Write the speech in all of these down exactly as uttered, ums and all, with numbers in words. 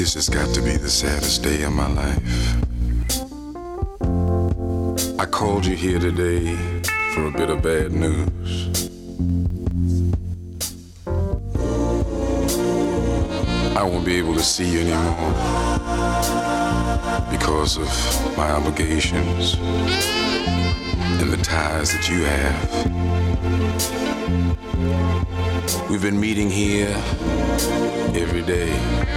This has got to be the saddest day of my life. I called you here today for a bit of bad news. I won't be able to see you anymore because of my obligations and the ties that you have. We've been meeting here every day.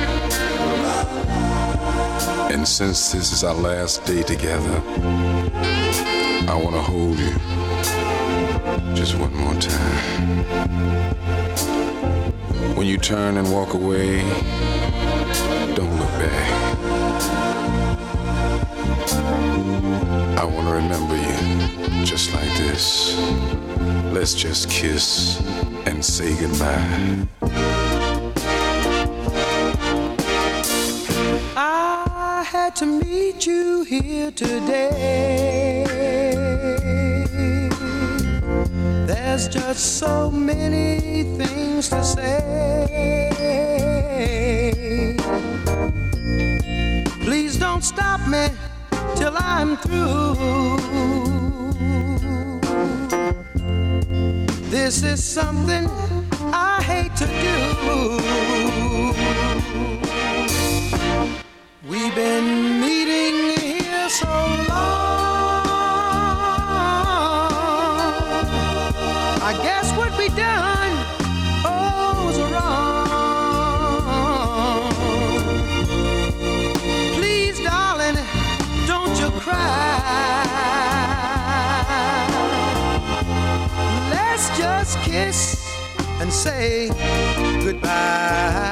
And since this is our last day together, I want to hold you just one more time. When you turn and walk away, don't look back. I want to remember you just like this. Let's just kiss and say goodbye. I had to meet you here today. There's just so many things to say. Please don't stop me till I'm through. This is something I hate to do. We've been meeting here so long. I guess what we done, oh, was wrong. Please, darling, don't you cry. Let's just kiss and say goodbye.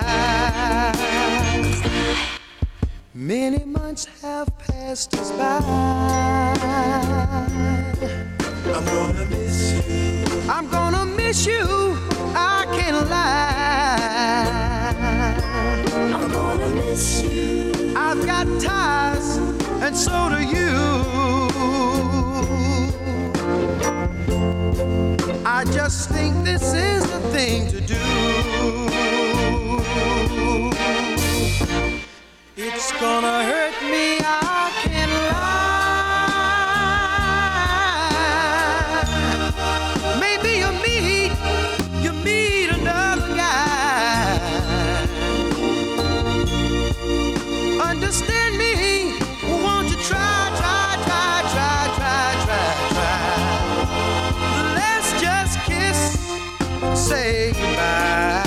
Many months have passed us by. I'm gonna miss you. I'm gonna miss you. I can't lie. I'm gonna miss you. I've got ties, and so do you. I just think this is the thing to do. It's gonna hurt me, I can't lie. Maybe you meet, you meet another guy. Understand me, won't you try, try, try, try, try, try, try. Let's just kiss, say goodbye.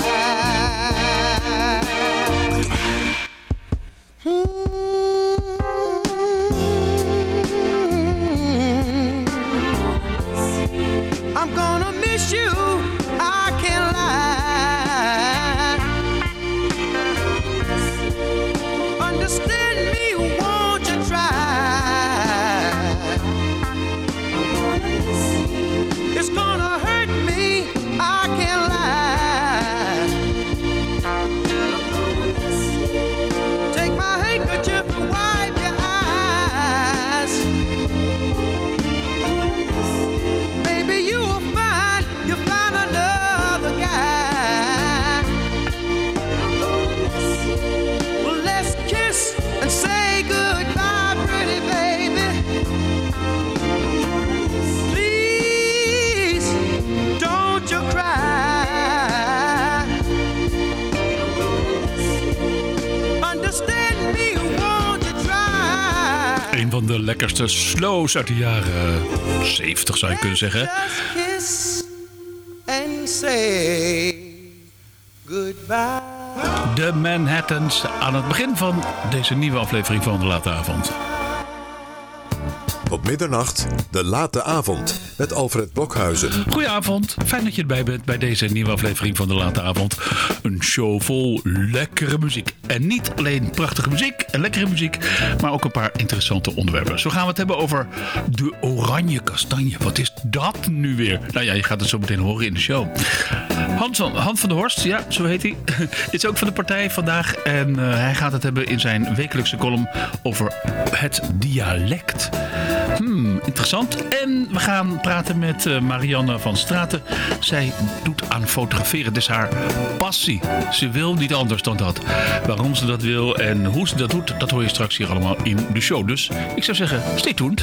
I'm gonna miss you, I can't lie. Understand me, won't you try? It's gonna hurt me, I can't lie. Take my handkerchief and wipe your eyes. Maybe you will find, you'll find another guy. Well, let's kiss and say goodbye, pretty baby. Please, don't you cry. Understand me, won't you try? Een van de lekkerste slows uit de jaren zeventig zou je kunnen zeggen. Just kiss and say goodbye. De Manhattans aan het begin van deze nieuwe aflevering van De Late Avond. Op middernacht, De Late Avond, met Alfred Blokhuizen. Goedenavond, fijn dat je erbij bent bij deze nieuwe aflevering van De Late Avond. Een show vol lekkere muziek. En niet alleen prachtige muziek en lekkere muziek, maar ook een paar interessante onderwerpen. Zo gaan we het hebben over de oranje kastanje. Wat is dat nu weer? Nou ja, je gaat het zo meteen horen in de show. Hans van, Hans van der Horst, ja, zo heet hij, is ook van de partij vandaag. En uh, hij gaat het hebben in zijn wekelijkse column over het dialect. Hmm, interessant. En we gaan praten met uh, Marianne van Straten. Zij doet aan fotograferen. Het is haar passie. Ze wil niet anders dan dat. Waarom ze dat wil en hoe ze dat doet, dat hoor je straks hier allemaal in de show. Dus ik zou zeggen, stay tuned.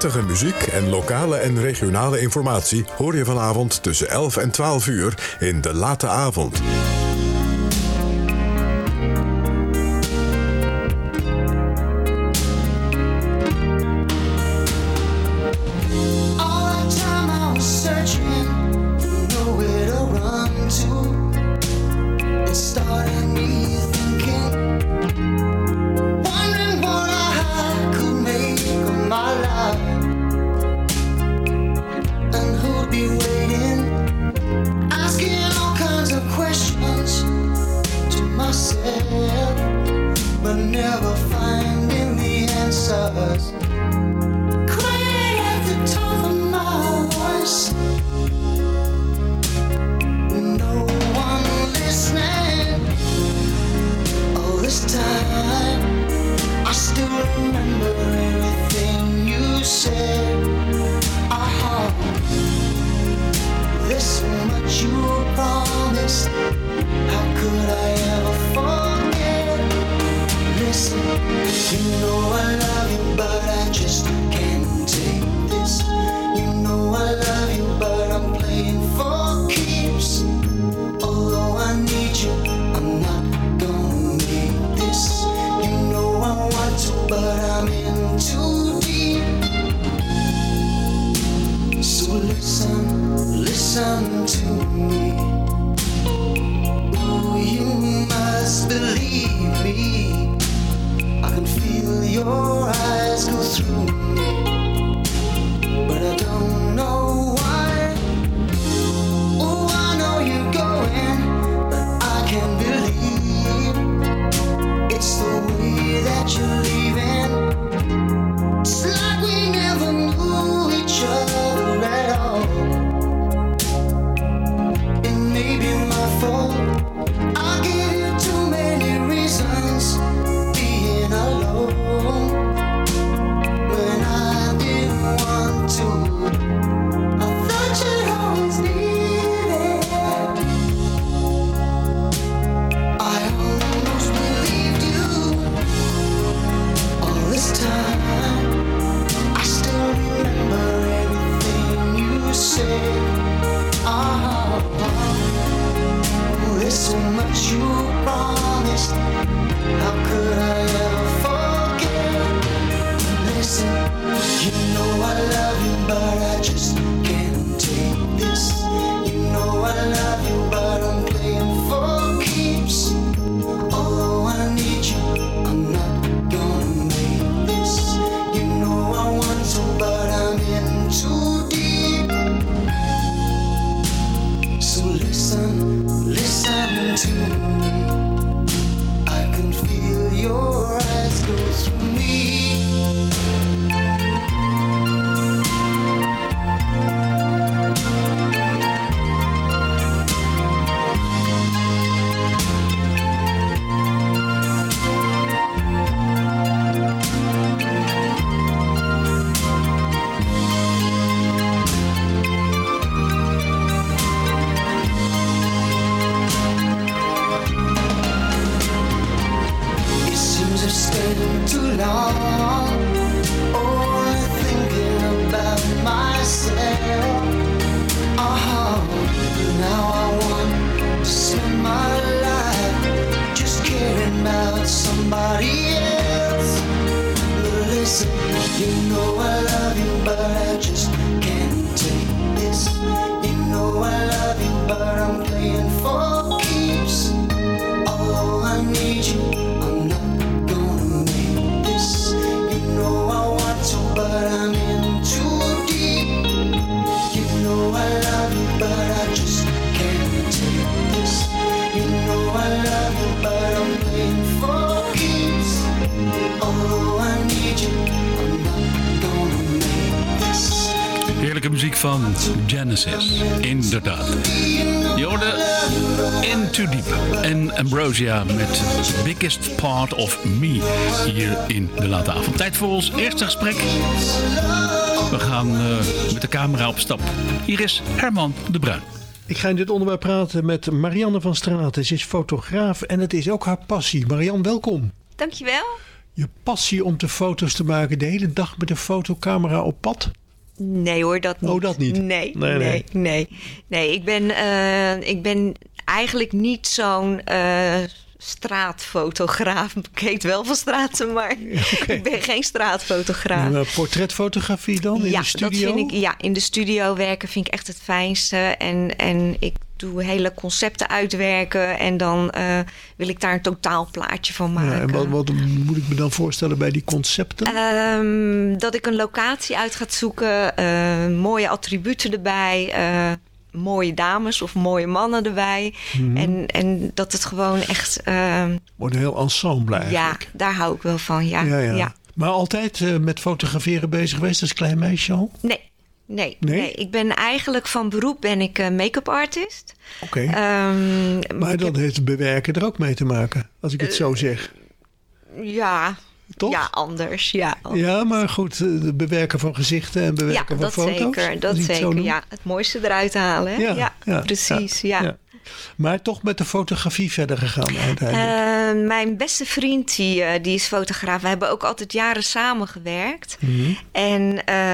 Prettige muziek en lokale en regionale informatie hoor je vanavond tussen elf en twaalf uur in De Late Avond. Muziek van Genesis, inderdaad. Je hoorde In Too Deep en Ambrosia met Biggest Part of Me hier in De Late Avond. Tijd voor ons eerste gesprek. We gaan uh, met de camera op stap. Hier is Herman de Bruin. Ik ga in dit onderwerp praten met Marianne van Straten. Ze is fotograaf en het is ook haar passie. Marianne, welkom. Dankjewel. je passie om de foto's te maken de hele dag met een fotocamera op pad? Nee hoor, dat niet. Oh, dat niet? Nee, Nee, nee, nee. nee. Nee, nee ik, ben, uh, ik ben eigenlijk niet zo'n uh, straatfotograaf. Ik heet wel van straten, maar okay. Ik ben geen straatfotograaf. En, uh, portretfotografie dan in ja, de studio? Dat vind ik, ja, in de studio werken vind ik echt het fijnste. En, en ik doe hele concepten uitwerken en dan uh, wil ik daar een totaalplaatje van maken. Ja, en wat, wat moet ik me dan voorstellen bij die concepten? Um, dat ik een locatie uit ga zoeken, uh, mooie attributen erbij, uh, mooie dames of mooie mannen erbij. Mm-hmm. En, en dat het gewoon echt... Uh, wordt een heel ensemble eigenlijk. Ja, daar hou ik wel van, ja. ja, ja. ja. Maar altijd uh, met fotograferen bezig geweest als klein meisje al? Nee. Nee, nee? nee, ik ben eigenlijk van beroep ben ik uh, make-up artist. Oké. Okay. Um, maar dan heb... heeft bewerken er ook mee te maken, als ik het uh, zo zeg. Ja, toch? Ja, anders. Ja, ja, maar goed, de bewerken van gezichten en bewerken ja, van foto's. Zeker, dat zeker, ja. Het mooiste eruit halen. Hè? Ja, ja, ja, precies, ja. ja. ja. Maar toch met de fotografie verder gegaan uiteindelijk? Uh, mijn beste vriend, die, uh, die is fotograaf. We hebben ook altijd jaren samengewerkt. Mm-hmm. En...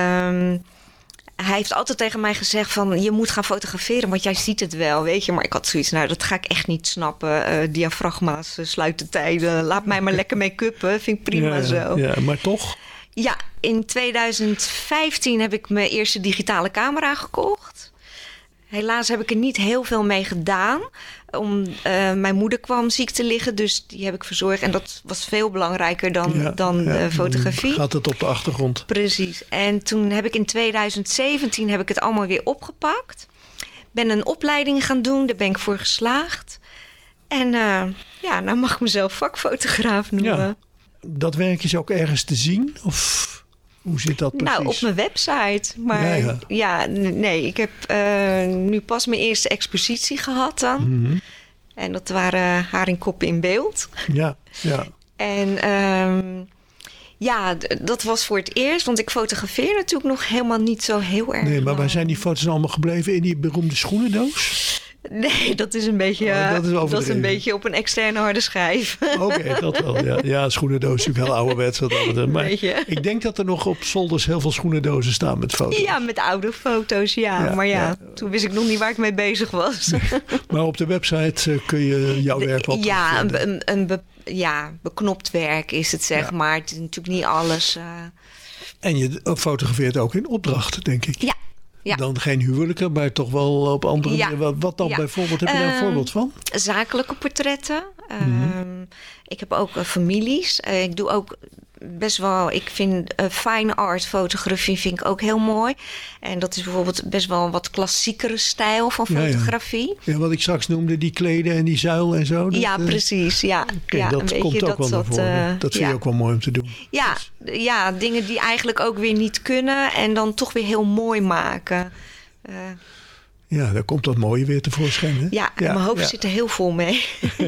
Um, hij heeft altijd tegen mij gezegd van... je moet gaan fotograferen, want jij ziet het wel, weet je. Maar ik had zoiets, nou, dat ga ik echt niet snappen. Uh, diafragma's, uh, sluitertijden. Laat mij maar lekker make-uppen, vind ik prima ja, zo. Ja, maar toch? Ja, in twintig vijftien heb ik mijn eerste digitale camera gekocht. Helaas heb ik er niet heel veel mee gedaan. Om, uh, mijn moeder kwam ziek te liggen, dus die heb ik verzorgd. En dat was veel belangrijker dan, ja, dan ja, uh, fotografie. Gaat het op de achtergrond. Precies. En toen heb ik in twintig zeventien heb ik het allemaal weer opgepakt. Ben een opleiding gaan doen, daar ben ik voor geslaagd. En uh, ja, nou mag ik mezelf vakfotograaf noemen. Ja. Dat werk is ook ergens te zien? Of... Hoe zit dat precies? Nou, op mijn website. Maar ja, ja. ja nee, ik heb uh, nu pas mijn eerste expositie gehad dan. Mm-hmm. En dat waren haringkoppen in beeld. Ja, ja. En um, ja, d- dat was voor het eerst. Want ik fotografeer natuurlijk nog helemaal niet zo heel erg. Nee, maar waar zijn die foto's allemaal gebleven? In die beroemde schoenendoos? Nee, dat is een beetje, oh, dat, is dat is een beetje op een externe harde schijf. Oké, okay, dat wel. Ja, ja schoenendoos is natuurlijk heel ouderwets. Maar ik denk dat er nog op zolders heel veel schoenendozen staan met foto's. Ja, met oude foto's, ja. ja maar ja, ja, toen wist ik nog niet waar ik mee bezig was. Maar op de website kun je jouw werk wel Ja, een, een, een be, ja, beknopt werk is het, zeg ja. maar. Het is natuurlijk niet alles. Uh... En je fotografeert ook in opdracht, denk ik. Ja. Ja. Dan geen huwelijken, maar toch wel op andere ja. manieren. Wat, wat dan ja. bijvoorbeeld? Heb je daar een uh, voorbeeld van? Zakelijke portretten. Mm-hmm. Uh, ik heb ook uh, families. Uh, ik doe ook best wel... Ik vind uh, fine art fotografie vind ik ook heel mooi. En dat is bijvoorbeeld best wel een wat klassiekere stijl van fotografie. Ja, ja. ja wat ik straks noemde, die kleden en die zuil en zo. Dat, ja, uh, precies. Ja. Okay, ja, dat komt ook wel naar voren. Uh, dat vind ja. je ook wel mooi om te doen. Ja, dus. ja, dingen die eigenlijk ook weer niet kunnen... en dan toch weer heel mooi maken... Uh, ja, daar komt dat mooie weer tevoorschijn. Hè? Ja, en ja, mijn hoofd ja. zit er heel vol mee.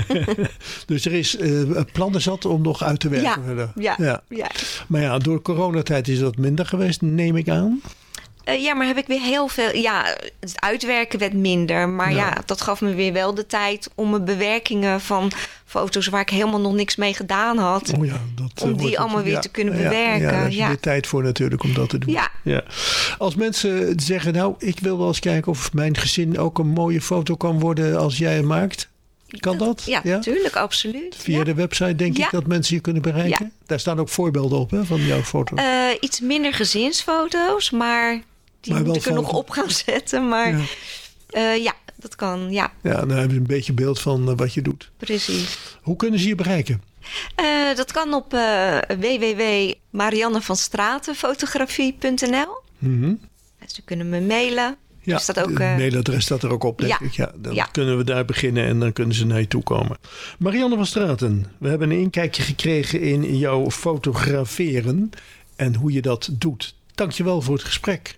Dus er is uh, plannen zat om nog uit te werken. Ja, ja, ja. ja. Maar ja, door coronatijd is dat minder geweest, neem ik aan. Uh, ja, maar heb ik weer heel veel... Ja, het uitwerken werd minder. Maar ja. ja, dat gaf me weer wel de tijd om mijn bewerkingen van foto's... waar ik helemaal nog niks mee gedaan had... Oh ja, dat, om die allemaal het, weer ja, te kunnen ja, bewerken. Ja, daar heb je ja. weer tijd voor natuurlijk om dat te doen. Ja. Ja. Als mensen zeggen, nou, ik wil wel eens kijken... of mijn gezin ook een mooie foto kan worden als jij het maakt... Kan dat? Ja, natuurlijk, ja? Absoluut. Via ja. de website denk ja. ik dat mensen je kunnen bereiken? Ja. Daar staan ook voorbeelden op hè, van jouw foto's. Uh, iets minder gezinsfoto's, maar... Die maar moet ik er nog op gaan zetten. Maar ja, uh, ja dat kan. Ja. ja, dan hebben ze een beetje beeld van uh, wat je doet. Precies. Hoe kunnen ze je bereiken? Uh, dat kan op uh, w w w punt marianne van stratenfotografie punt n l. Mm-hmm. Ze kunnen me mailen. Ja, dus dat ook, uh... het mailadres staat er ook op, denk ja. ik. Ja, dan ja. kunnen we daar beginnen en dan kunnen ze naar je toe komen. Marianne van Straten, we hebben een inkijkje gekregen in jouw fotograferen en hoe je dat doet. Dank je wel voor het gesprek.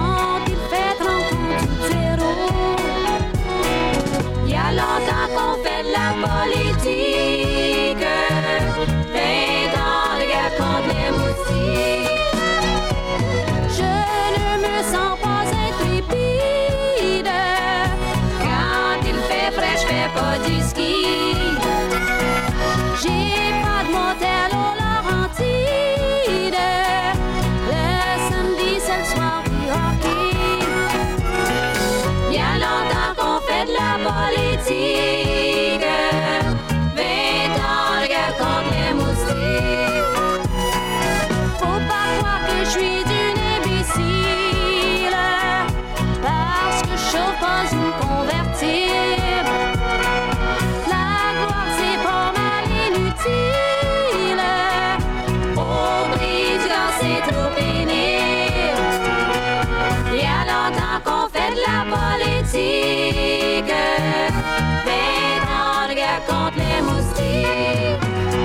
Confesse politique, vingt ans de guerre contre les moustiques. Je ne me sens pas intrépide, quand il fait frais, je fais pas du ski. J'ai pas de motel au Laurentide, le samedi c'est le soir du hockey. Y'a longtemps qu'on fait de la politique, vingt ans de guerre contre les moustiques. Faut pas croire que je suis d'une imbécile, parce que je chauffe pas une convertible. La gloire c'est pas mal inutile, au bris du gaz c'est trop pénible. Y'a longtemps qu'on fait de la politique, vingt ans de guerre contre les moustiques.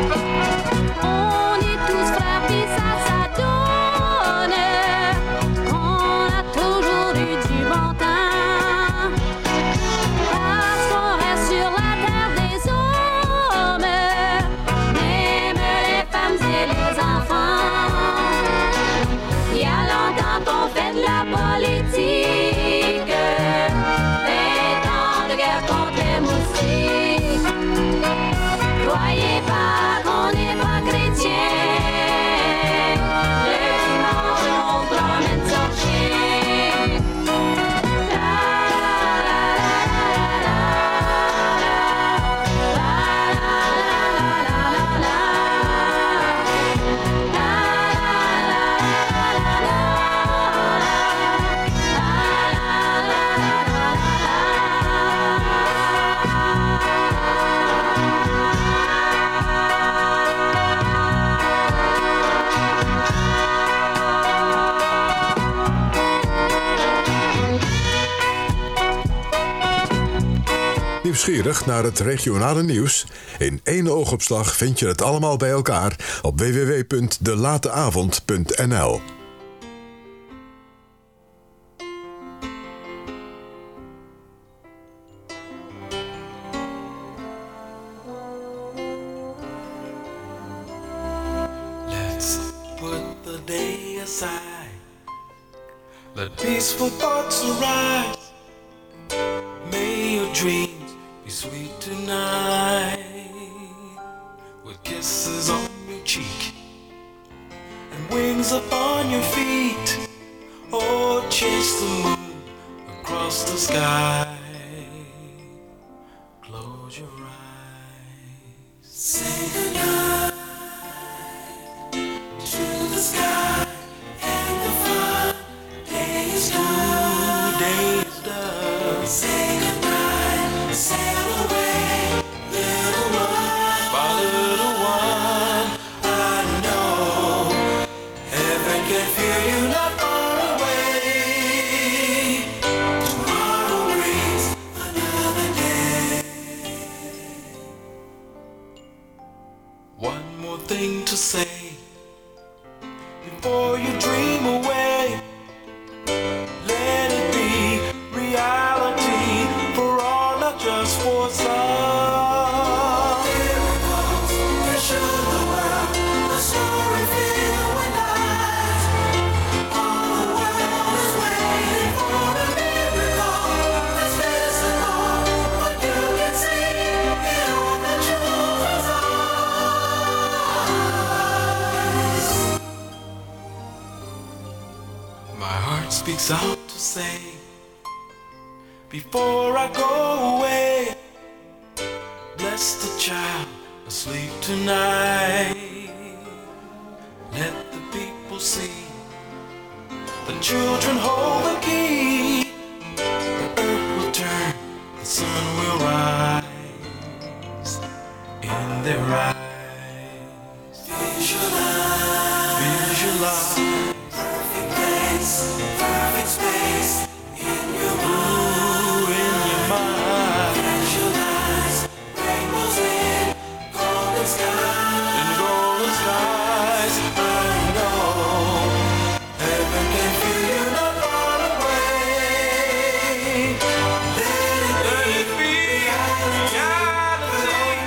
On est tous frères pis ça, ça donne qu'on a toujours eu du bon temps, parce qu'on reste sur la terre des hommes, même les femmes et les enfants. Y'a longtemps qu'on fait de la politique, vingt ans de guerre contre les moustiques. Croyez pas qu'on n'est pas chrétien, le dimanche on promène son chien. La la la la la la la la la la. Nieuwsgierig naar het regionale nieuws? In één oogopslag vind je het allemaal bij elkaar op w w w punt de late avond punt n l. Let's put the day aside, let peaceful thoughts arise. May your dreams be sweet tonight, with kisses on your cheek and wings upon your feet. Oh, chase the moon across the sky. Close your eyes. Say goodnight to the sky and the fun. Day is done. Day is done. Say goodnight. Sail away, little one. My little one, I know heaven can feel you not far away. Tomorrow brings another day. One more thing to say before you dream away. Let it be reality for all, not just for some. Miracles that show the world a story filled with light. All the world is waiting for a miracle that's visible, but you can see it on the children's eyes. My heart speaks out to say, before I go away, bless the child asleep tonight. Let the people see the children hold the key. The earth will turn, the sun will rise in their eyes. Visualize, visualize, perfect place, perfect space in your mind, in your mind. Visualize rainbows in golden skies, in golden skies. I know heaven can feel you not far away. Let it be reality.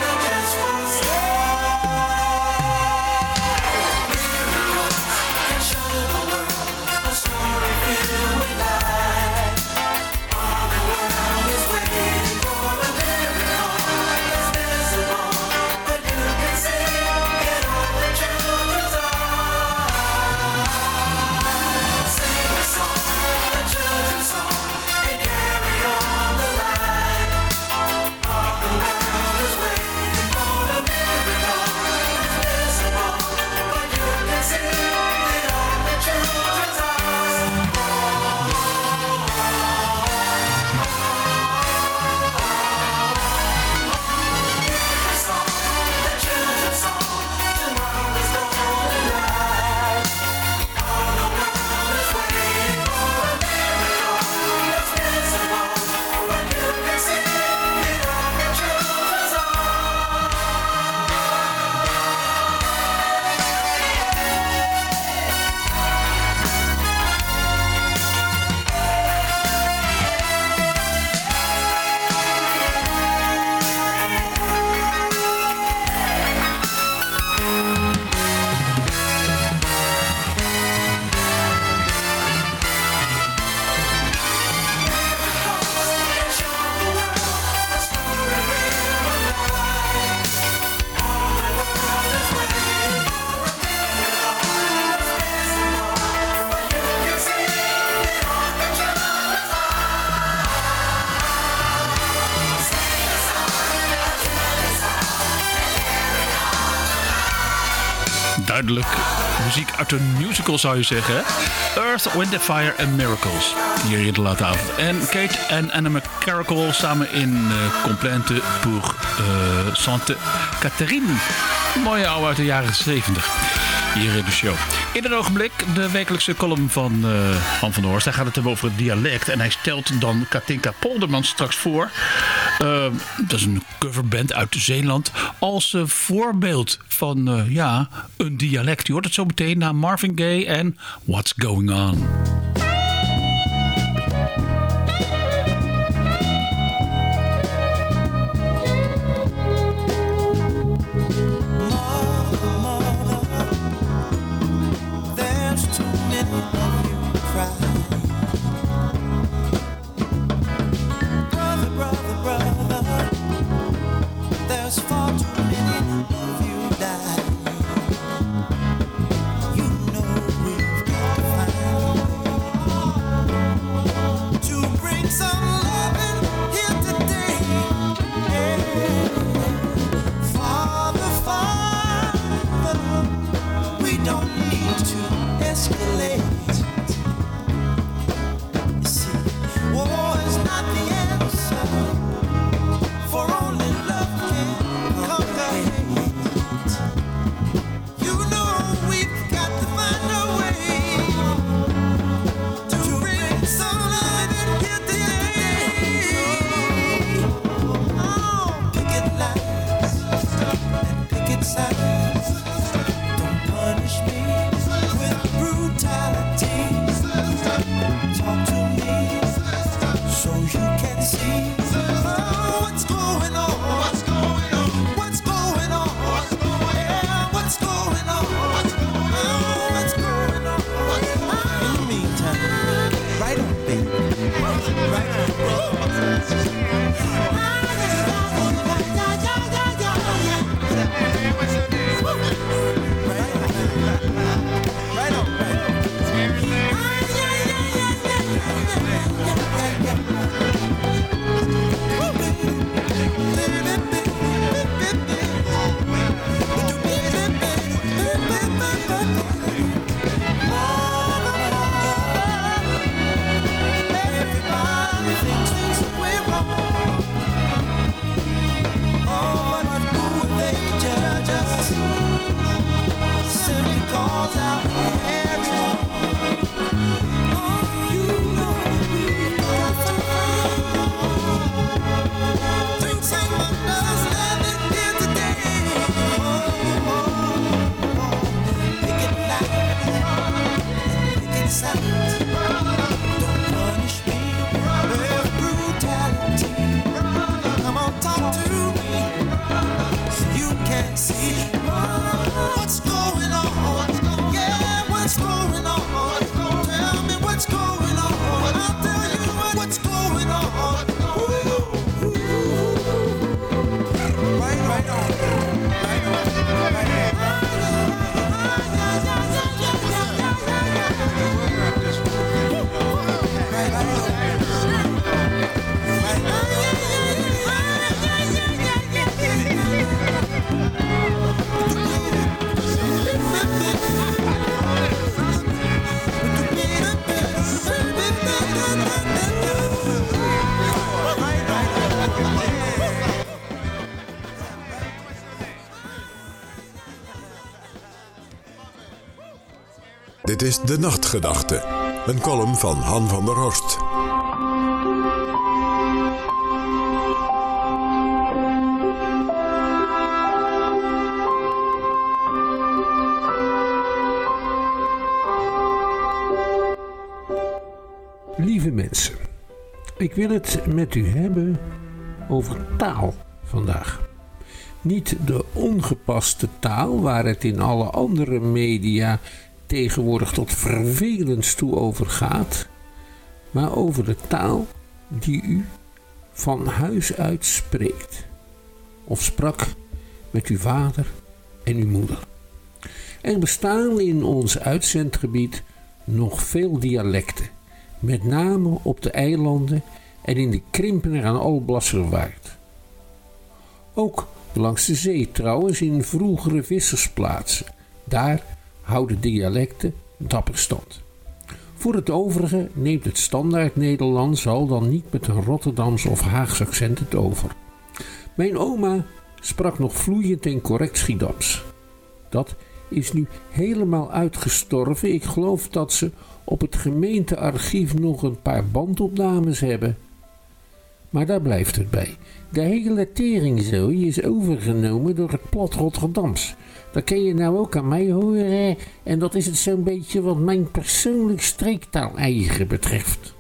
duidelijk muziek uit een musical zou je zeggen. Hè? Earth, Wind and Fire and Miracles. Hier in de late avond. En Kate en Anna McCarrickle samen in uh, Complainte pour uh, Sainte Catherine. Een mooie oude uit de jaren zeventig. Hier in de show. In een ogenblik de wekelijkse column van uh, Han van der Horst. Hij gaat het hebben over het dialect. En hij stelt dan Katinka Polderman straks voor. Uh, dat is een coverband uit Zeeland. Als uh, voorbeeld van uh, ja, een dialect. Je hoort het zo meteen na Marvin Gaye en What's Going On. Dit is De Nachtgedachte, een column van Han van der Horst. Lieve mensen, ik wil het met u hebben over taal vandaag. Niet de ongepaste taal waar het in alle andere media tegenwoordig tot vervelens toe overgaat, maar over de taal die u van huis uit spreekt of sprak met uw vader en uw moeder. Er bestaan in ons uitzendgebied nog veel dialecten, met name op de eilanden en in de Krimpener en Alblasserwaard. Ook langs de zee trouwens in vroegere vissersplaatsen, Daar houden dialecten dapper stand. Voor het overige neemt het standaard Nederlands al dan niet met een Rotterdams of Haags accent het over. Mijn oma sprak nog vloeiend en correct Schiedams. Dat is nu helemaal uitgestorven. Ik geloof dat ze op het gemeentearchief nog een paar bandopnames hebben. Maar daar blijft het bij. De hele teringzooi is overgenomen door het plat Rotterdams. Dat kun je nou ook aan mij horen. En dat is het zo'n beetje wat mijn persoonlijk streektaal-eigen betreft.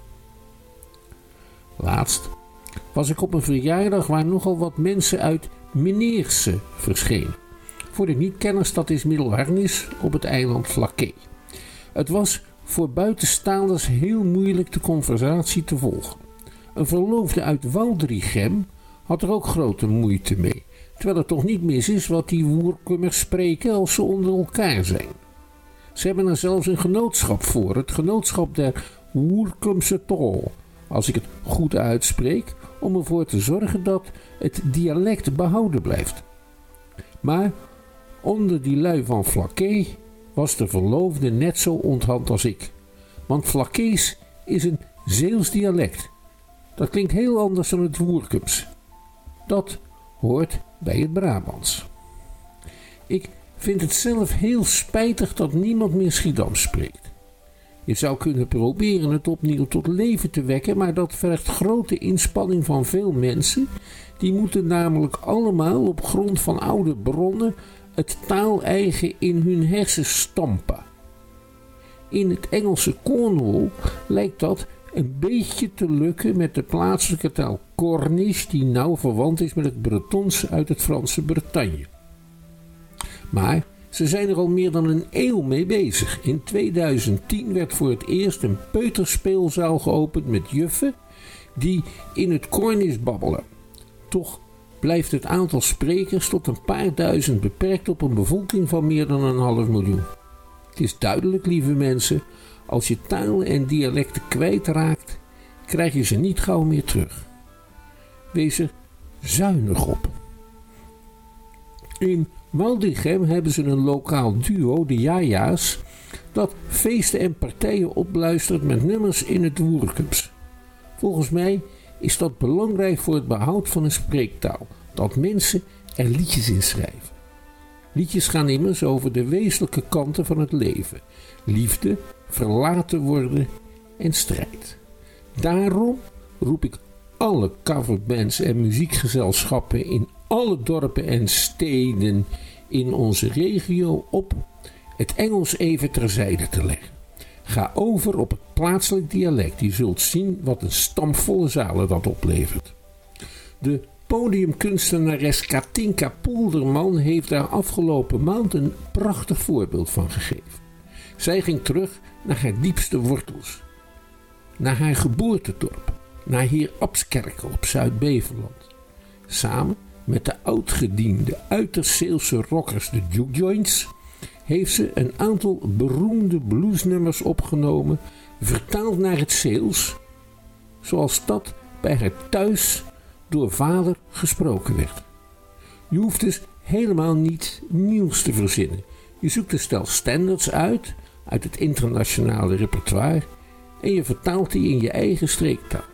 Laatst was ik op een verjaardag waar nogal wat mensen uit Meneerse verschenen. Voor de niet-kenners, dat is Middelharnis op het eiland Flaké. Het was voor buitenstaanders heel moeilijk de conversatie te volgen. Een verloofde uit Woudrichem had er ook grote moeite mee. Terwijl het toch niet mis is wat die Woerkummers spreken als ze onder elkaar zijn. Ze hebben er zelfs een genootschap voor. Het genootschap der Woerkumse Tol. Als ik het goed uitspreek. Om ervoor te zorgen dat het dialect behouden blijft. Maar onder die lui van Flaké was de verloofde net zo onthand als ik. Want Flakees is een Zeeuws dialect. Dat klinkt heel anders dan het Woerkums. Dat hoort bij het Brabants. Ik vind het zelf heel spijtig dat niemand meer Schiedams spreekt. Je zou kunnen proberen het opnieuw tot leven te wekken, maar dat vergt grote inspanning van veel mensen. Die moeten namelijk allemaal op grond van oude bronnen het taaleigen in hun hersens stampen. In het Engelse Cornwall lijkt dat een beetje te lukken met de plaatselijke taal Cornish, die nauw verwant is met het Bretons uit het Franse Bretagne. Maar ze zijn er al meer dan een eeuw mee bezig. In tweeduizend tien werd voor het eerst een peuterspeelzaal geopend met juffen die in het Cornish babbelen. Toch blijft het aantal sprekers tot een paar duizend beperkt op een bevolking van meer dan een half miljoen. Het is duidelijk, lieve mensen, als je talen en dialecten kwijtraakt, krijg je ze niet gauw meer terug. Wees er zuinig op. In Woudrichem hebben ze een lokaal duo, de Jaja's, dat feesten en partijen opluistert met nummers in het Woerkums. Volgens mij is dat belangrijk voor het behoud van een spreektaal, dat mensen er liedjes in schrijven. Liedjes gaan immers over de wezenlijke kanten van het leven. Liefde, verlaten worden en strijd. Daarom roep ik alle coverbands en muziekgezelschappen in alle dorpen en steden in onze regio op het Engels even terzijde te leggen. Ga over op het plaatselijk dialect. Je zult zien wat een stampvolle zalen dat oplevert. De podiumkunstenares Katinka Poelderman heeft daar afgelopen maand een prachtig voorbeeld van gegeven. Zij ging terug naar haar diepste wortels. Naar haar geboortedorp. Naar Heer Abskerkel op Zuid-Beveland. Samen met de oudgediende uiterst Zeelse rockers de Juke Joints heeft ze een aantal beroemde bluesnummers opgenomen, vertaald naar het Zeels, zoals dat bij haar thuis door vader gesproken werd. Je hoeft dus helemaal niet nieuws te verzinnen. Je zoekt een stel standards uit, uit het internationale repertoire, en je vertaalt die in je eigen streektaal.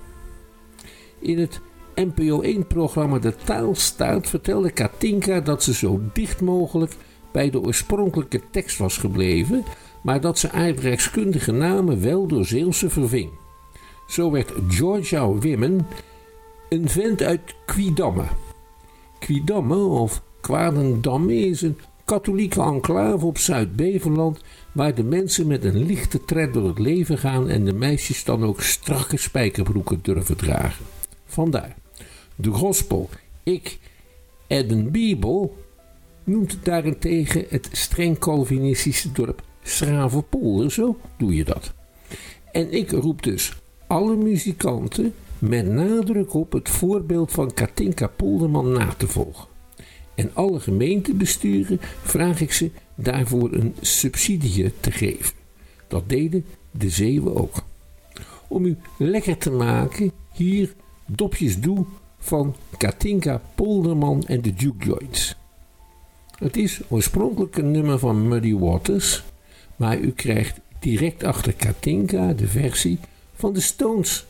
In het N P O één programma De Taal Staat vertelde Katinka dat ze zo dicht mogelijk bij de oorspronkelijke tekst was gebleven, maar dat ze aardrijkskundige namen wel door Zeelse verving. Zo werd Georgia Wimmen een vent uit Quiddamme. Quiddamme of Kwadendamme is een katholieke enclave op Zuid-Beveland waar de mensen met een lichte tred door het leven gaan en de meisjes dan ook strakke spijkerbroeken durven dragen. Vandaar. De gospel, ik en de Bijbel noemt het daarentegen het streng Calvinistische dorp Schravenpolder. Zo doe je dat. En ik roep dus alle muzikanten met nadruk op het voorbeeld van Katinka Polderman na te volgen. En alle gemeentebesturen vraag ik ze daarvoor een subsidie te geven. Dat deden de Zeeuwen ook. Om u lekker te maken, hier dopjes doe van Katinka Polderman en de Juke Joints. Het is oorspronkelijk een nummer van Muddy Waters, maar u krijgt direct achter Katinka de versie van de Stones.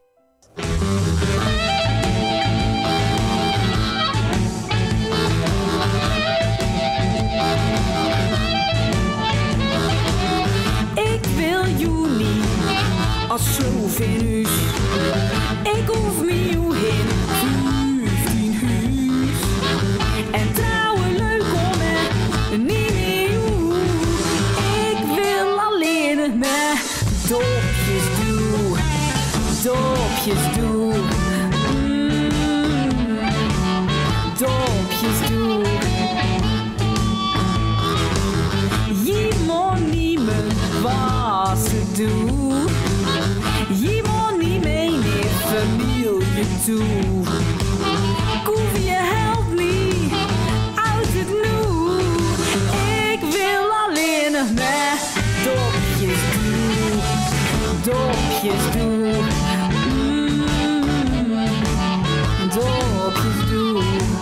Ik wil juni als Slovenus. Ik hoef me jou in vijftien huis. En trouwen leuk om me niet meer jou. Ik wil alleen met dopjes doen. Dopjes doen. Mm, dopjes doen. Je moet niet meer wat ze doen. Je moet niet mee naar familie toe. Koef je helpt niet uit het nu. Ik wil alleen nog met dopjes doen. Dopjes doen. Mm, dopjes doen.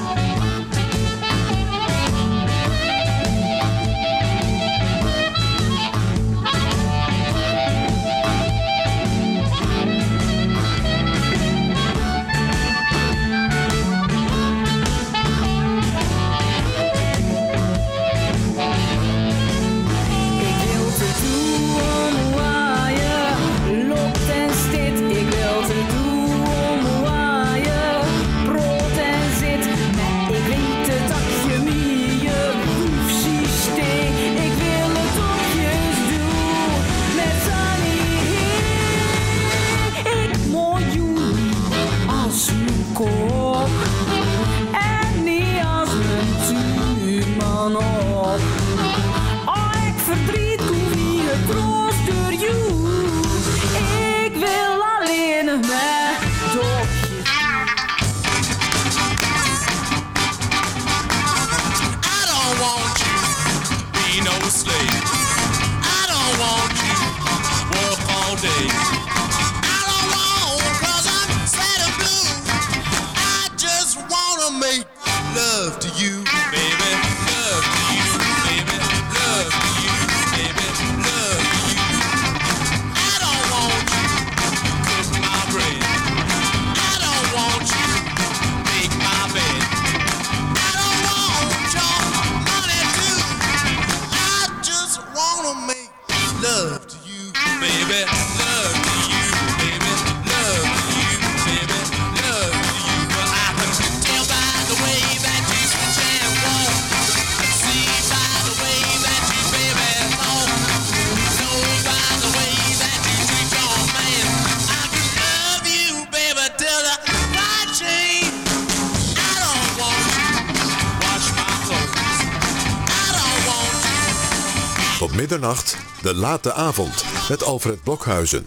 Tot middernacht, de late avond met Alfred Blokhuizen.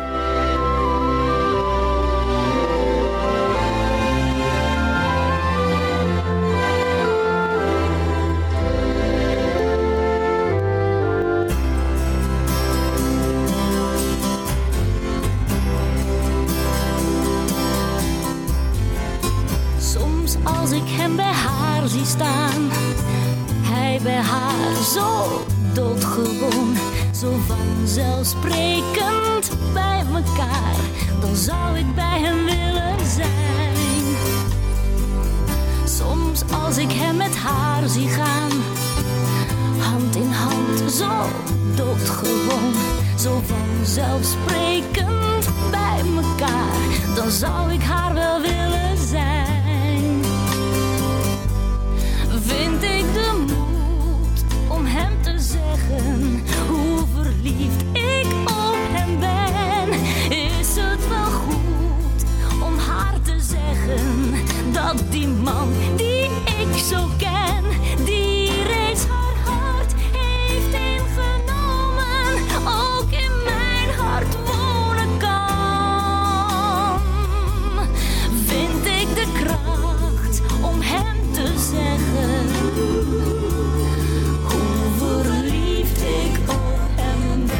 Soms als ik hem bij haar zie staan, hij bij haar zo doodgewoon, zo vanzelfsprekend bij mekaar, dan zou ik bij hem willen zijn. Soms als ik hem met haar zie gaan, hand in hand, zo doodgewoon, zo vanzelfsprekend bij mekaar, dan zou ik haar wel willen zijn. Vind ik de moed om hem te zeggen hoe verliefd ik op hem ben, is het wel goed om haar te zeggen dat die man die ik zo ken, die reeds haar hart heeft ingenomen, ook in mijn hart wonen kan. Vind ik de kracht om hem te zeggen hoe verliefd ik op hem ben.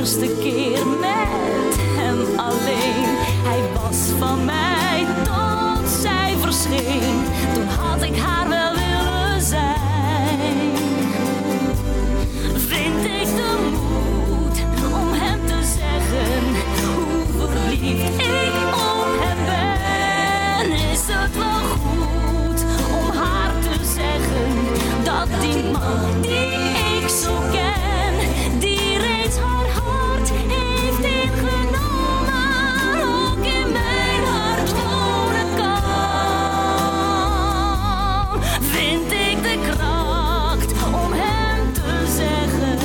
eerste keer met hem alleen. Hij was van mij tot zij verscheen. Toen had ik haar wel willen zijn. Vind ik de moed om hem te zeggen hoe verliefd ik op hem ben. Is het wel goed om haar te zeggen dat die man die ik zo ken, die reeds haar hart heeft ingenomen, ook in mijn hart wonen kan. Vind ik de kracht om hem te zeggen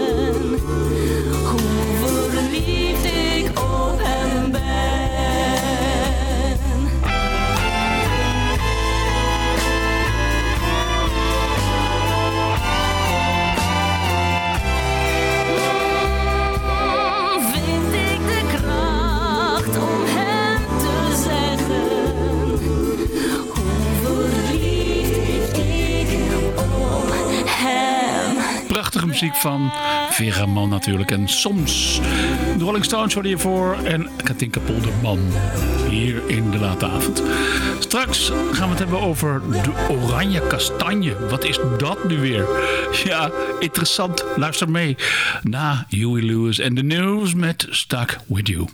hoe verliefd ik op hem ben. Vind ik de kracht om hem te zeggen hoe verliefd ik op hem. Prachtige muziek van Vera Mann natuurlijk. En soms de Rolling Stones worden hiervoor. En Katinka Polderman hier in de late avond. Straks gaan we het hebben over de oranje kastanje. Wat is dat nu weer? Ja, interessant. Luister mee. Na Huey Lewis en The News met Stuck With You.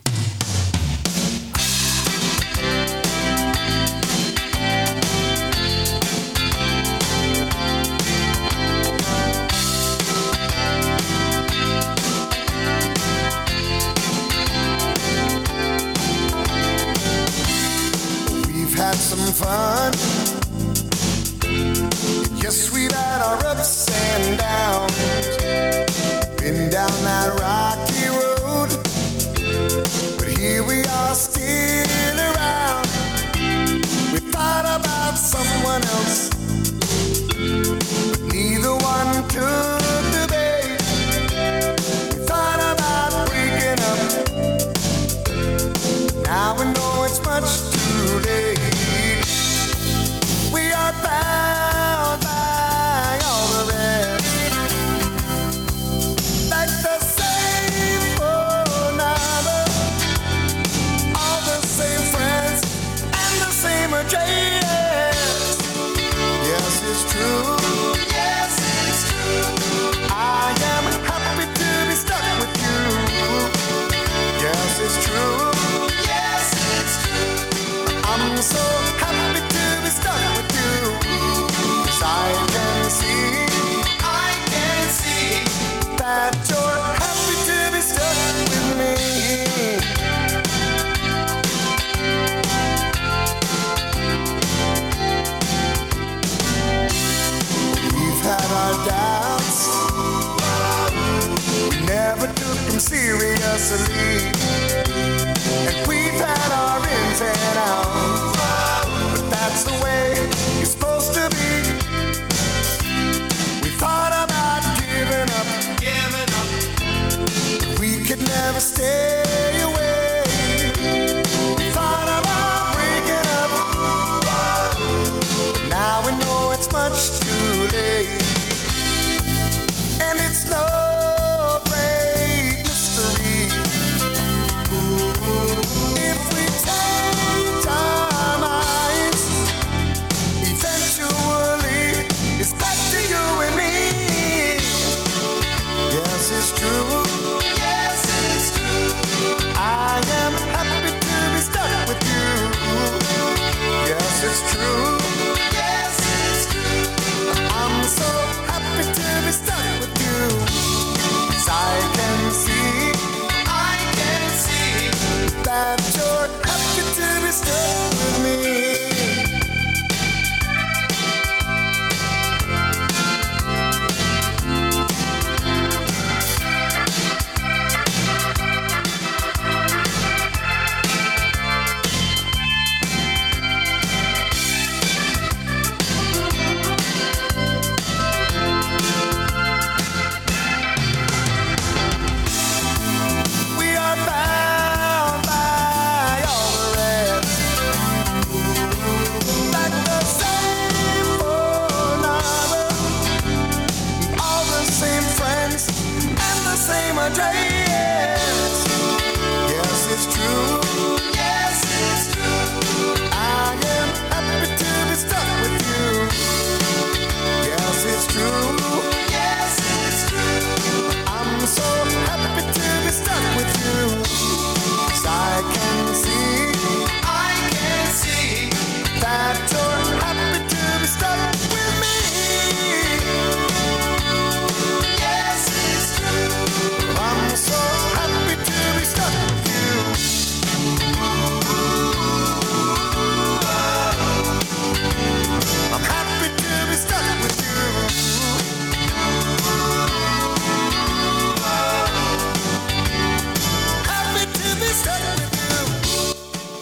We've had some fun. Yes, we've had our ups and downs. Been down that rocky road, but here we are still around. We thought about someone else, but neither one took the bait. We thought about breaking up. Now we know it's much too late. We are bound by all the rest, like the same phone number, all the same friends, and the same address. Yes, it's true. Yes, it's true. I am happy to be stuck with you. Yes, it's true. Yes, it's true. I'm so happy to be stuck with you. 'Cause I can see, I can see that you're happy to be stuck with me. We've had our doubts, we never took them seriously. And we've had our ins and outs, but that's the way it's supposed to be. We thought about giving up, giving up. We could never stay away. We thought about breaking up, now we know it's much too late. And it's no great mystery. If we change our minds, eventually it's back to you and me. Yes, it's true. Yes, it's true. I am happy to be stuck with you. Yes, it's true. Yes, it's true. I'm so happy to be stuck with you. 'Cause I can see, I can see that you're happy to be stuck with me.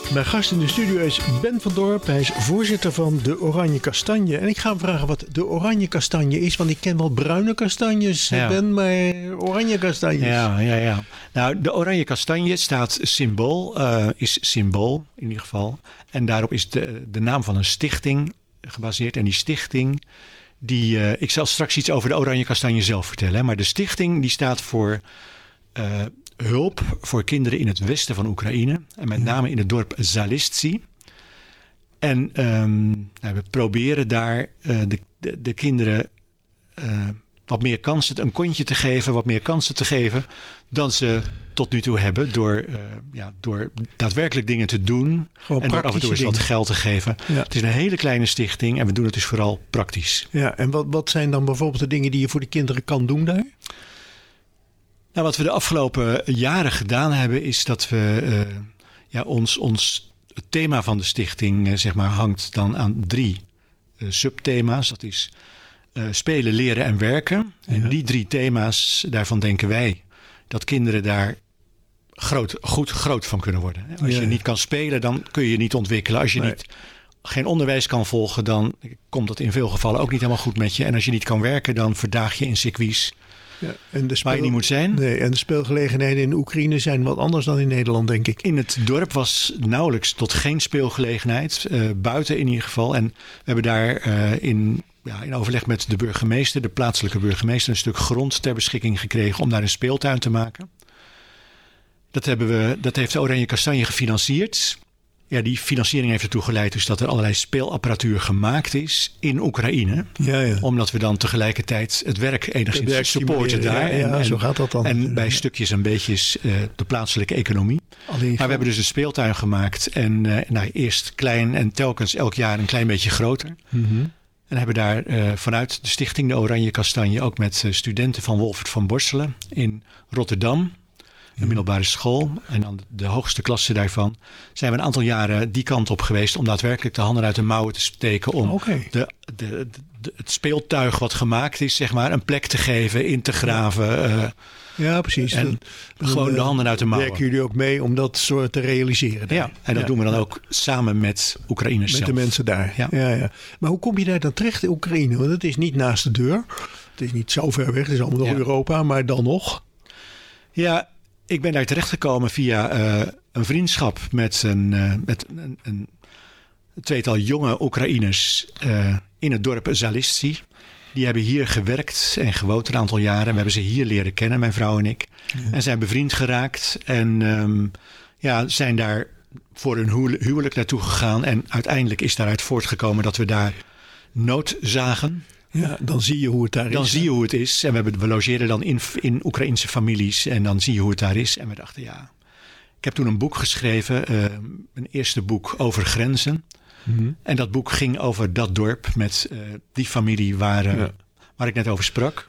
Mijn gast in de studio is Ben van Dorp. Hij is voorzitter van de Oranje Kastanje. En ik ga hem vragen wat de Oranje Kastanje is. Want ik ken wel bruine kastanjes, Ja. Ben, maar Oranje Kastanjes. Ja, ja, ja. Nou, de oranje kastanje staat symbool, eh, is symbool in ieder geval. En daarop is de, de naam van een stichting gebaseerd. En die stichting, die, eh, ik zal straks iets over de oranje kastanje zelf vertellen. Hè, maar de stichting die staat voor eh, hulp voor kinderen in het westen van Oekraïne. En met name in het dorp Zalistsi. En ehm, nou, we proberen daar uh, de, de, de kinderen uh, wat meer kansen, een kontje te geven, wat meer kansen te geven dan ze tot nu toe hebben. Door, uh, ja, door daadwerkelijk dingen te doen. Gewoon en door af en toe eens wat dingen. geld te geven. Ja. Het is een hele kleine stichting en we doen het dus vooral praktisch. Ja, en wat, wat zijn dan bijvoorbeeld de dingen die je voor de kinderen kan doen daar? Nou, wat we de afgelopen jaren gedaan hebben, is dat we uh, ja, ons, ons het thema van de stichting uh, zeg maar, hangt dan aan drie uh, subthema's. Dat is uh, spelen, leren en werken. Ja. En die drie thema's, daarvan denken wij dat kinderen daar groot, goed groot van kunnen worden. Als Ja. je niet kan spelen, dan kun je je niet ontwikkelen. Als je Nee. niet, geen onderwijs kan volgen, dan komt dat in veel gevallen ook niet helemaal goed met je. En als je niet kan werken, dan verdaag je in circuits Ja, en de waar je niet moet zijn. Nee, en de speelgelegenheden in Oekraïne zijn wat anders dan in Nederland, denk ik. In het dorp was nauwelijks tot geen speelgelegenheid, uh, buiten in ieder geval. En we hebben daar uh, in, ja, in overleg met de burgemeester, de plaatselijke burgemeester, een stuk grond ter beschikking gekregen om daar een speeltuin te maken. Dat, hebben we, dat heeft de Oranje Kastanje gefinancierd. Ja, die financiering heeft ertoe geleid dus dat er allerlei speelapparatuur gemaakt is in Oekraïne. Ja, ja. Omdat we dan tegelijkertijd het werk enigszins Het werk supporten stimuleren, daar. ja, ja, en, zo gaat dat dan. En bij Ja. stukjes en beetjes uh, de plaatselijke economie. Alleen Maar we hebben dus een speeltuin gemaakt. En uh, nou, eerst klein en telkens elk jaar een klein beetje groter. Mhm. En hebben daar uh, vanuit de stichting De Oranje Kastanje ook met uh, studenten van Wolfert van Borselen in Rotterdam, een middelbare school, en dan de hoogste klasse daarvan, zijn we een aantal jaren die kant op geweest om daadwerkelijk de handen uit de mouwen te steken om Oké. de, de, de, het speeltuig wat gemaakt is, zeg maar, een plek te geven, in te graven. Uh, Ja, precies. En Dan- gewoon dan, de handen uit de uh, mouwen. Werken jullie ook mee om dat soort te realiseren? daar? Ja, en dat Ja. doen we dan ook samen met Oekraïners Met zelf. de mensen daar. Ja. Ja. Ja, Maar hoe kom je daar dan terecht in Oekraïne? Want het is niet naast de deur. Het is niet zo ver weg. Het is allemaal nog Ja. Europa, maar dan nog. Ja, ik ben daar terechtgekomen via uh, een vriendschap met een, uh, met een, een tweetal jonge Oekraïners uh, in het dorp Zalistsi. Die hebben hier gewerkt en gewoond een aantal jaren. We hebben ze hier leren kennen, mijn vrouw en ik. Ja. En zijn bevriend geraakt. En um, ja, zijn daar voor hun huwelijk, huwelijk naartoe gegaan. En uiteindelijk is daaruit voortgekomen dat we daar nood zagen. Ja, dan zie je hoe het daar Dan is. zie je hoe het is. En we, hebben, we logeren dan in, in Oekraïnse families. En dan zie je hoe het daar is. En we dachten, ja. Ik heb toen een boek geschreven. Uh, een eerste boek over grenzen. Mm-hmm. En dat boek ging over dat dorp met uh, die familie waar, uh, ja. waar ik net over sprak.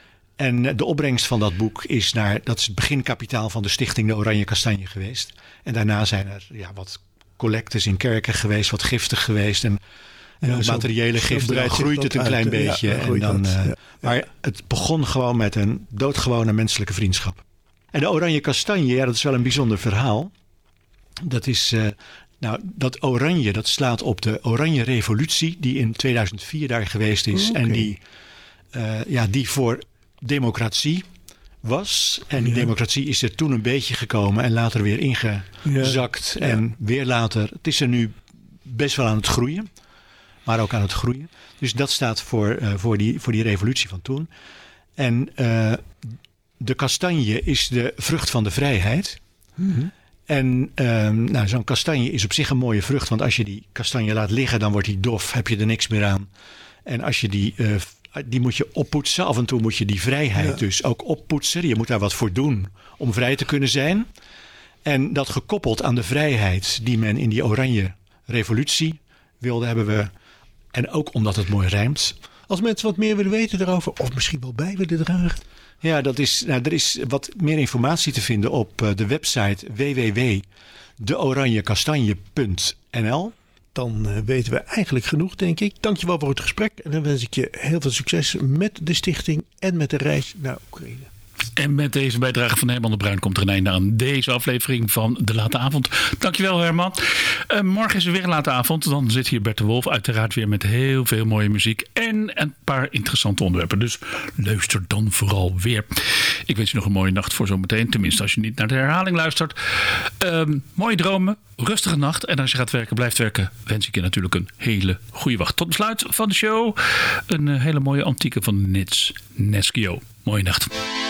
En uh, de opbrengst van dat boek is naar, dat is het beginkapitaal van de stichting De Oranje Kastanje geweest. En daarna zijn er ja, wat collectes in kerken geweest, wat giften geweest. En, en ja, zo, materiële giften, dan groeit het een klein uit, beetje. Ja, en dan, uh, ja. Maar het begon gewoon met een doodgewone menselijke vriendschap. En de Oranje Kastanje, ja, dat is wel een bijzonder verhaal. Dat is... Uh, Nou, dat oranje, dat slaat op de Oranje Revolutie die in tweeduizend vier daar geweest is. Okay. En die, uh, ja, die voor democratie was. En die ja. democratie is er toen een beetje gekomen en later weer ingezakt. Ja. En ja. weer later, het is er nu best wel aan het groeien. Maar ook aan het groeien. Dus dat staat voor, uh, voor, die, voor die revolutie van toen. En uh, de kastanje is de vrucht van de vrijheid. Mm-hmm. En um, nou, zo'n kastanje is op zich een mooie vrucht. Want als je die kastanje laat liggen, dan wordt die dof. Heb je er niks meer aan. En als je die, uh, die moet je oppoetsen. Af en toe moet je die vrijheid ja. dus ook oppoetsen. Je moet daar wat voor doen om vrij te kunnen zijn. En dat gekoppeld aan de vrijheid die men in die oranje revolutie wilde, hebben we. En ook omdat het mooi rijmt. Als mensen wat meer willen weten daarover, of misschien wel bij willen dragen. Ja, dat is, nou, er is wat meer informatie te vinden op uh, de website w w w punt de oranje kastanje punt n l. Dan uh, weten we eigenlijk genoeg, denk ik. Dankjewel voor het gesprek. En dan wens ik je heel veel succes met de stichting en met de reis naar Oekraïne. En met deze bijdrage van Herman de Bruin komt er een einde aan deze aflevering van De Late Avond. Dankjewel Herman. Uh, morgen is er weer een late avond. Dan zit hier Bert de Wolf uiteraard weer met heel veel mooie muziek en een paar interessante onderwerpen. Dus luister dan vooral weer. Ik wens je nog een mooie nacht voor zometeen. Tenminste als je niet naar de herhaling luistert. Uh, mooie dromen, rustige nacht. En als je gaat werken, blijft werken, wens ik je natuurlijk een hele goede wacht. Tot besluit van de show. Een uh, hele mooie antieke van Nits Neskio. Mooie nacht.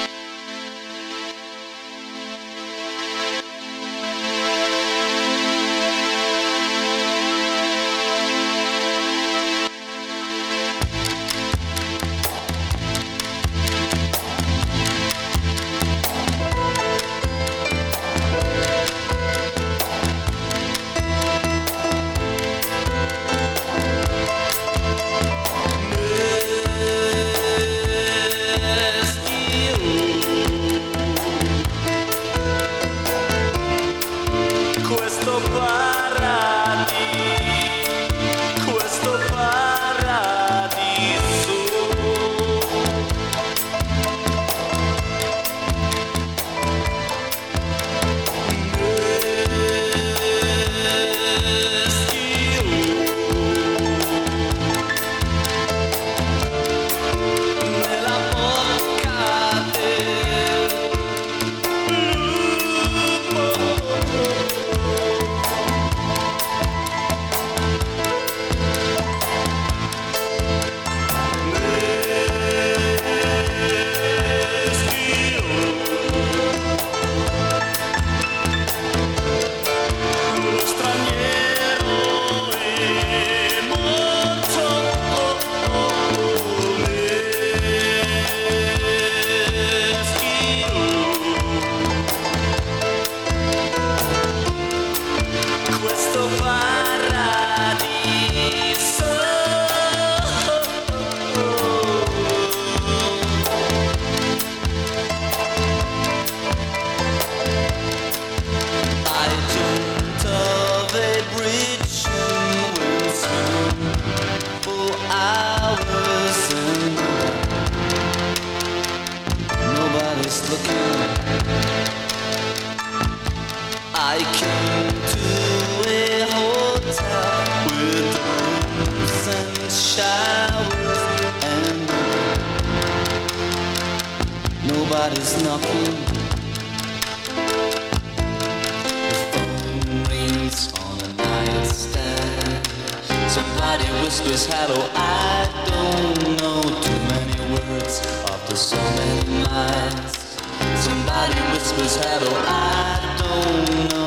Nobody's knocking. The phone rings on a nightstand. Somebody whispers hello. I don't know too many words after so many nights. Somebody whispers hello. I don't know